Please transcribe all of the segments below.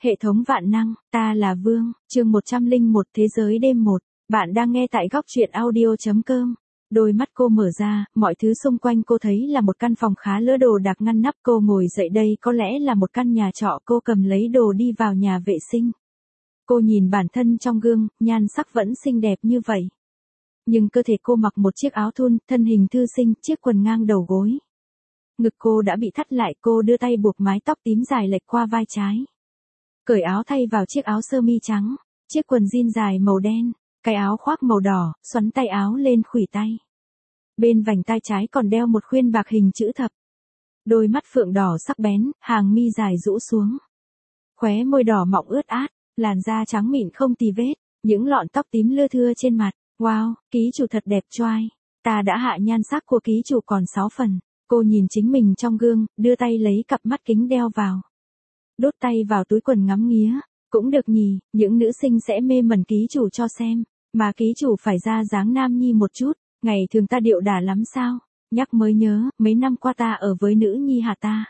Hệ thống vạn năng, ta là Vương, chương 101 Thế giới đêm 1, bạn đang nghe tại góc truyện audio.com. Đôi mắt cô mở ra, mọi thứ xung quanh cô thấy là một căn phòng khá lỡ đồ đạc ngăn nắp. Cô ngồi dậy, đây có lẽ là một căn nhà trọ. Cô cầm lấy đồ đi vào nhà vệ sinh. Cô nhìn bản thân trong gương, nhan sắc vẫn xinh đẹp như vậy. Nhưng cơ thể cô mặc một chiếc áo thun, thân hình thư sinh, chiếc quần ngang đầu gối. Ngực cô đã bị thắt lại, cô đưa tay buộc mái tóc tím dài lệch qua vai trái. Cởi áo thay vào chiếc áo sơ mi trắng, chiếc quần jean dài màu đen, cái áo khoác màu đỏ, xoắn tay áo lên khuỷu tay. Bên vành tai trái còn đeo một khuyên bạc hình chữ thập. Đôi mắt phượng đỏ sắc bén, hàng mi dài rũ xuống. Khóe môi đỏ mọng ướt át, làn da trắng mịn không tì vết, những lọn tóc tím lưa thưa trên mặt. Wow, ký chủ thật đẹp choai. Ta đã hạ nhan sắc của ký chủ còn 6 phần. Cô nhìn chính mình trong gương, đưa tay lấy cặp mắt kính đeo vào. Đút tay vào túi quần ngắm nghía, cũng được nhỉ, những nữ sinh sẽ mê mẩn ký chủ cho xem, mà ký chủ phải ra dáng nam nhi một chút, ngày thường ta điệu đà lắm sao, nhắc mới nhớ, mấy năm qua ta ở với nữ nhi hả ta.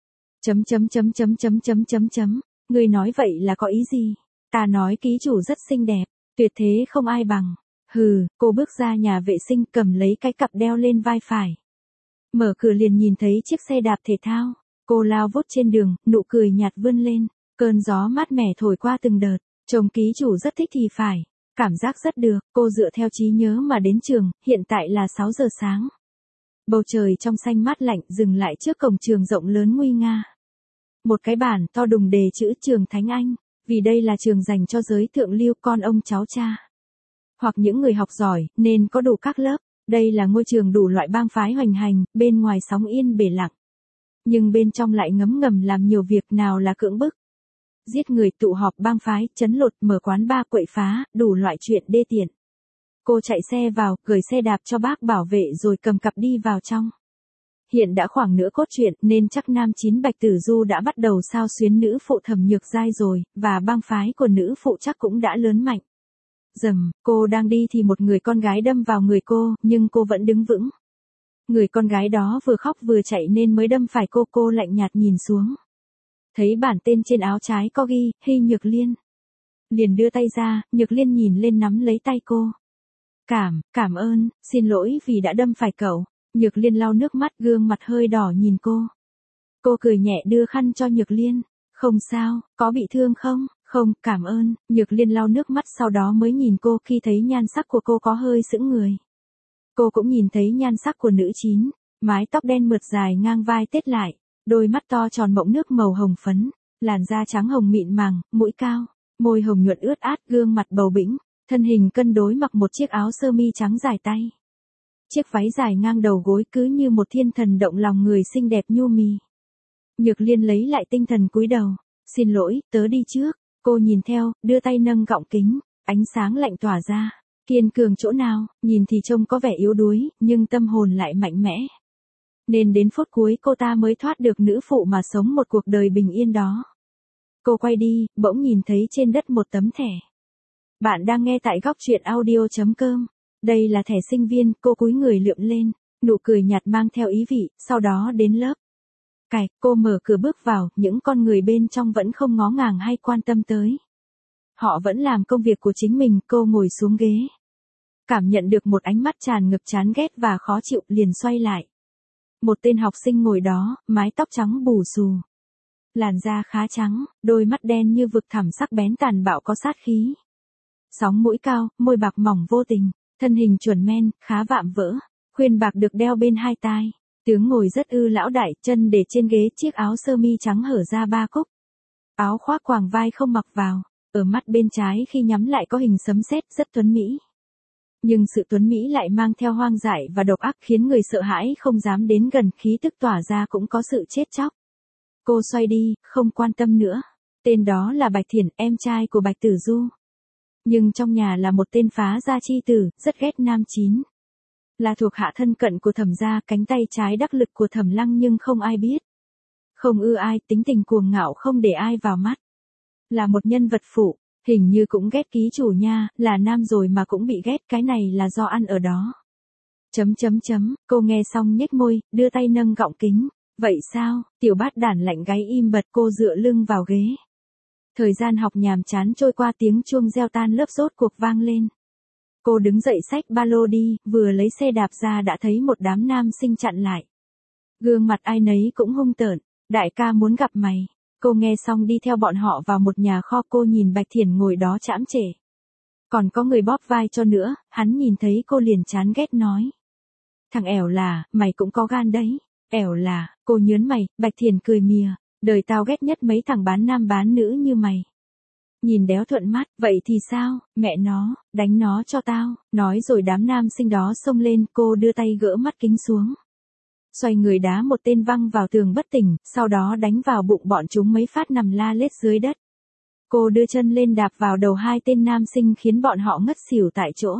Người nói vậy là có ý gì? Ta nói ký chủ rất xinh đẹp, tuyệt thế không ai bằng. Hừ, cô bước ra nhà vệ sinh cầm lấy cái cặp đeo lên vai phải. Mở cửa liền nhìn thấy chiếc xe đạp thể thao. Cô lao vút trên đường, nụ cười nhạt vươn lên, cơn gió mát mẻ thổi qua từng đợt, chồng ký chủ rất thích thì phải, cảm giác rất được, cô dựa theo trí nhớ mà đến trường, hiện tại là 6 giờ sáng. Bầu trời trong xanh mát lạnh dừng lại trước cổng trường rộng lớn nguy nga. Một cái bản to đùng đề chữ trường Thánh Anh, vì đây là trường dành cho giới thượng lưu con ông cháu cha. Hoặc những người học giỏi, nên có đủ các lớp, đây là ngôi trường đủ loại bang phái hoành hành, bên ngoài sóng yên bể lặng. Nhưng bên trong lại ngấm ngầm làm nhiều việc, nào là cưỡng bức, giết người, tụ họp bang phái, trấn lột, mở quán bar, quậy phá, đủ loại chuyện đê tiện. Cô chạy xe vào, gửi xe đạp cho bác bảo vệ rồi cầm cặp đi vào trong. Hiện đã khoảng nửa cốt truyện nên chắc nam chính Bạch Tử Du đã bắt đầu sao xuyến nữ phụ Thẩm Nhược Giai rồi, và bang phái của nữ phụ chắc cũng đã lớn mạnh. Dầm, cô đang đi thì một người con gái đâm vào người cô, nhưng cô vẫn đứng vững. Người con gái đó vừa khóc vừa chạy nên mới đâm phải cô lạnh nhạt nhìn xuống. Thấy bản tên trên áo trái có ghi, Hy Nhược Liên. Liền đưa tay ra, Nhược Liên nhìn lên nắm lấy tay cô. Cảm ơn, xin lỗi vì đã đâm phải cậu. Nhược Liên lau nước mắt, gương mặt hơi đỏ nhìn cô. Cô cười nhẹ đưa khăn cho Nhược Liên. Không sao, có bị thương không? Không, cảm ơn. Nhược Liên lau nước mắt sau đó mới nhìn cô, khi thấy nhan sắc của cô có hơi sững người. Cô cũng nhìn thấy nhan sắc của nữ chín, mái tóc đen mượt dài ngang vai tết lại, đôi mắt to tròn mộng nước màu hồng phấn, làn da trắng hồng mịn màng, mũi cao, môi hồng nhuận ướt át, gương mặt bầu bĩnh, thân hình cân đối, mặc một chiếc áo sơ mi trắng dài tay. Chiếc váy dài ngang đầu gối cứ như một thiên thần động lòng người, xinh đẹp nhu mì. Nhược Liên lấy lại tinh thần cúi đầu, xin lỗi, tớ đi trước. Cô nhìn theo, đưa tay nâng gọng kính, ánh sáng lạnh tỏa ra. Kiên cường chỗ nào, nhìn thì trông có vẻ yếu đuối, nhưng tâm hồn lại mạnh mẽ. Nên đến phút cuối cô ta mới thoát được nữ phụ mà sống một cuộc đời bình yên đó. Cô quay đi, bỗng nhìn thấy trên đất một tấm thẻ. Bạn đang nghe tại góc truyện audio.com. Đây là thẻ sinh viên, cô cúi người lượm lên, nụ cười nhạt mang theo ý vị, sau đó đến lớp. Cô mở cửa bước vào, những con người bên trong vẫn không ngó ngàng hay quan tâm tới. Họ vẫn làm công việc của chính mình. Cô ngồi xuống ghế. Cảm nhận được một ánh mắt tràn ngập chán ghét và khó chịu, liền xoay lại. Một tên học sinh ngồi đó, mái tóc trắng bù xù. Làn da khá trắng, đôi mắt đen như vực thẳm sắc bén tàn bạo có sát khí. Sóng mũi cao, môi bạc mỏng vô tình, thân hình chuẩn men, khá vạm vỡ, khuyên bạc được đeo bên hai tai. Tướng ngồi rất lão đại, chân để trên ghế, chiếc áo sơ mi trắng hở ra 3 cúc. Áo khoác quàng vai không mặc vào. Ở mắt bên trái khi nhắm lại có hình sấm sét, rất tuấn mỹ. Nhưng sự tuấn mỹ lại mang theo hoang dại và độc ác, khiến người sợ hãi không dám đến gần, khí tức tỏa ra cũng có sự chết chóc. Cô xoay đi, không quan tâm nữa. Tên đó là Bạch Thiển, em trai của Bạch Tử Du. Nhưng trong nhà là một tên phá gia chi tử, rất ghét nam chín. Là thuộc hạ thân cận của Thẩm gia, cánh tay trái đắc lực của Thẩm Lăng, nhưng không ai biết. Không ưa ai, tính tình cuồng ngạo, không để ai vào mắt. Là một nhân vật phụ, hình như cũng ghét ký chủ nha, là nam rồi mà cũng bị ghét, cái này là do ăn ở đó. Cô nghe xong nhếch môi, đưa tay nâng gọng kính. Vậy sao, tiểu bát đản lạnh gáy im bật, cô dựa lưng vào ghế. Thời gian học nhàm chán trôi qua, tiếng chuông reo tan lớp rốt cuộc vang lên. Cô đứng dậy xách ba lô đi, vừa lấy xe đạp ra đã thấy một đám nam sinh chặn lại. Gương mặt ai nấy cũng hung tợn, đại ca muốn gặp mày. Cô nghe xong đi theo bọn họ vào một nhà kho, cô nhìn Bạch Thiển ngồi đó chãm chể. Còn có người bóp vai cho nữa, hắn nhìn thấy cô liền chán ghét nói. Thằng ẻo là, mày cũng có gan đấy. Ẻo là, cô nhớn mày, Bạch Thiển cười mỉa, đời tao ghét nhất mấy thằng bán nam bán nữ như mày. Nhìn đéo thuận mắt, vậy thì sao, mẹ nó, đánh nó cho tao, nói rồi đám nam sinh đó xông lên, cô đưa tay gỡ mắt kính xuống. Xoay người đá một tên văng vào tường bất tỉnh, sau đó đánh vào bụng bọn chúng mấy phát nằm la lết dưới đất. Cô đưa chân lên đạp vào đầu hai tên nam sinh khiến bọn họ ngất xỉu tại chỗ.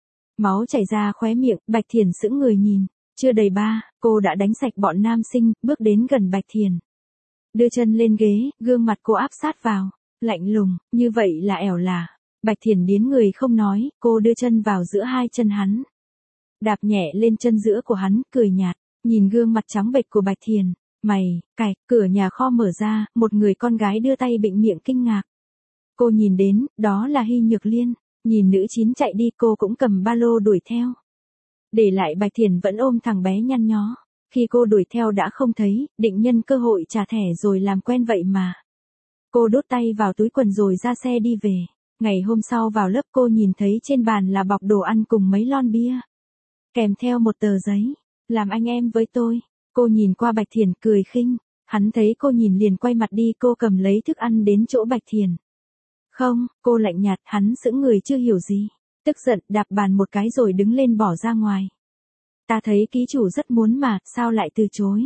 Máu chảy ra khóe miệng, Bạch Thiển sững người nhìn, chưa đầy cô đã đánh sạch bọn nam sinh, bước đến gần Bạch Thiển. Đưa chân lên ghế, gương mặt cô áp sát vào, lạnh lùng, như vậy là ẻo là. Bạch Thiển biến người không nói, cô đưa chân vào giữa hai chân hắn. Đạp nhẹ lên chân giữa của hắn, cười nhạt, nhìn gương mặt trắng bệch của Bạch Thiển. Mày, cạch, cửa nhà kho mở ra, một người con gái đưa tay bịnh miệng kinh ngạc. Cô nhìn đến, đó là Hy Nhược Liên, nhìn nữ chín chạy đi cô cũng cầm ba lô đuổi theo. Để lại Bạch Thiển vẫn ôm thằng bé nhăn nhó, khi cô đuổi theo đã không thấy, định nhân cơ hội trả thẻ rồi làm quen vậy mà. Cô đút tay vào túi quần rồi ra xe đi về. Ngày hôm sau vào lớp cô nhìn thấy trên bàn là bọc đồ ăn cùng mấy lon bia. Kèm theo một tờ giấy, làm anh em với tôi. Cô nhìn qua Bạch Thiển cười khinh, hắn thấy cô nhìn liền quay mặt đi, cô cầm lấy thức ăn đến chỗ Bạch Thiển. Không, cô lạnh nhạt, hắn sững người chưa hiểu gì. Tức giận đạp bàn một cái rồi đứng lên bỏ ra ngoài. Ta thấy ký chủ rất muốn mà, sao lại từ chối?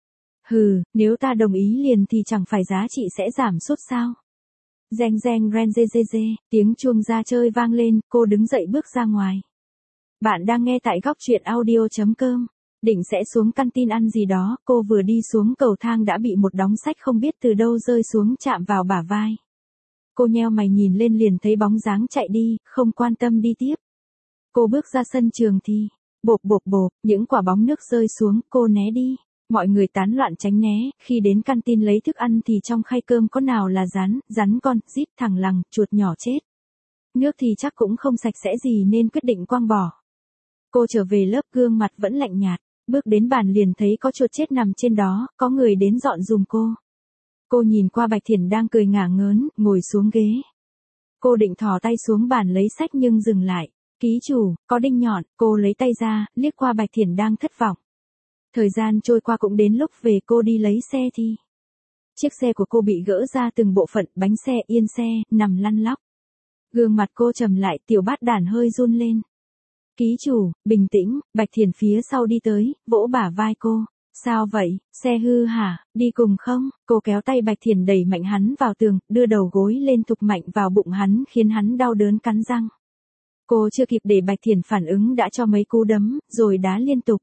Hừ, nếu ta đồng ý liền thì chẳng phải giá trị sẽ giảm sút sao? Reng reng ren dê dê dê, tiếng chuông ra chơi vang lên, cô đứng dậy bước ra ngoài. Bạn đang nghe tại góc truyện audio.com. Định sẽ xuống canteen ăn gì đó, cô vừa đi xuống cầu thang đã bị một đống sách không biết từ đâu rơi xuống chạm vào bả vai. Cô nheo mày nhìn lên liền thấy bóng dáng chạy đi, không quan tâm đi tiếp. Cô bước ra sân trường thì, bộp bộp bộp, những quả bóng nước rơi xuống, cô né đi. Mọi người tán loạn tránh né, khi đến canteen lấy thức ăn thì trong khay cơm có nào là rắn con, rít, thằng lằn, chuột nhỏ chết. Nước thì chắc cũng không sạch sẽ gì nên quyết định quăng bỏ. Cô trở về lớp gương mặt vẫn lạnh nhạt, bước đến bàn liền thấy có chuột chết nằm trên đó, có người đến dọn giùm cô. Cô nhìn qua Bạch Thiển đang cười ngả ngớn, ngồi xuống ghế. Cô định thò tay xuống bàn lấy sách nhưng dừng lại. Ký chủ, có đinh nhọn, cô lấy tay ra, liếc qua Bạch Thiển đang thất vọng. Thời gian trôi qua cũng đến lúc về cô đi lấy xe thì. Chiếc xe của cô bị gỡ ra từng bộ phận, bánh xe, yên xe, nằm lăn lóc. Gương mặt cô trầm lại, tiểu bát đàn hơi run lên. Ký chủ, bình tĩnh, Bạch Thiển phía sau đi tới, vỗ bả vai cô. Sao vậy, xe hư hả, đi cùng không? Cô kéo tay Bạch Thiển đẩy mạnh hắn vào tường, đưa đầu gối lên thục mạnh vào bụng hắn khiến hắn đau đớn cắn răng. Cô chưa kịp để Bạch Thiển phản ứng đã cho mấy cú đấm, rồi đá liên tục.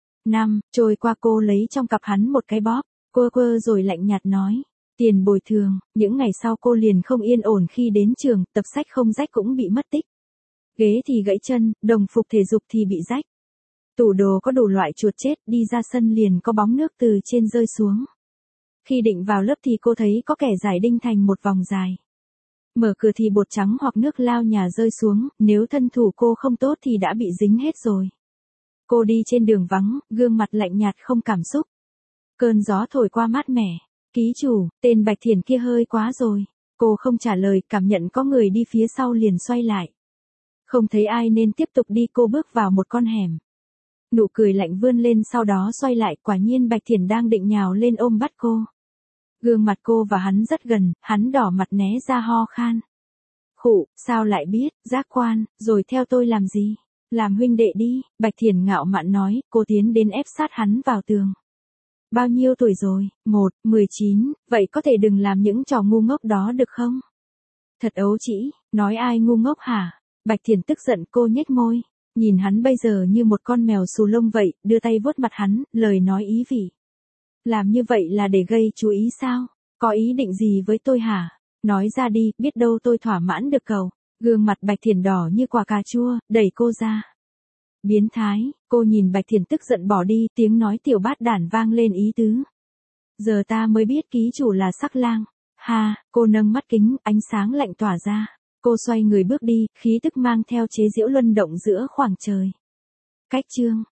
Trôi qua cô lấy trong cặp hắn một cái bóp, quơ rồi lạnh nhạt nói. Tiền bồi thường, những ngày sau cô liền không yên ổn khi đến trường, tập sách không rách cũng bị mất tích. Ghế thì gãy chân, đồng phục thể dục thì bị rách. Tủ đồ có đủ loại chuột chết, đi ra sân liền có bóng nước từ trên rơi xuống. Khi định vào lớp thì cô thấy có kẻ giải đinh thành một vòng dài. Mở cửa thì bột trắng hoặc nước lao nhà rơi xuống, nếu thân thủ cô không tốt thì đã bị dính hết rồi. Cô đi trên đường vắng, gương mặt lạnh nhạt không cảm xúc. Cơn gió thổi qua mát mẻ. Ký chủ, tên Bạch Thiển kia hơi quá rồi. Cô không trả lời, cảm nhận có người đi phía sau liền xoay lại. Không thấy ai nên tiếp tục đi, cô bước vào một con hẻm. Nụ cười lạnh vươn lên sau đó xoay lại, quả nhiên Bạch Thiển đang định nhào lên ôm bắt cô. Gương mặt cô và hắn rất gần, hắn đỏ mặt né ra ho khan. Khụ, sao lại biết, giác quan, rồi theo tôi làm gì? Làm huynh đệ đi, Bạch Thiển ngạo mạn nói, cô tiến đến ép sát hắn vào tường. Bao nhiêu tuổi rồi? 19, vậy có thể đừng làm những trò ngu ngốc đó được không? Thật ấu trĩ, nói ai ngu ngốc hả? Bạch Thiển tức giận, cô nhếch môi, nhìn hắn bây giờ như một con mèo xù lông vậy, đưa tay vuốt mặt hắn, lời nói ý vị. Làm như vậy là để gây chú ý sao? Có ý định gì với tôi hả? Nói ra đi, biết đâu tôi thỏa mãn được cậu. Gương mặt Bạch Thiển đỏ như quả cà chua, đẩy cô ra. Biến thái, cô nhìn Bạch Thiển tức giận bỏ đi, tiếng nói tiểu bát đản vang lên ý tứ. Giờ ta mới biết ký chủ là sắc lang. Ha, cô nâng mắt kính, ánh sáng lạnh tỏa ra. Cô xoay người bước đi, khí tức mang theo chế giễu luân động giữa khoảng trời. Cách chương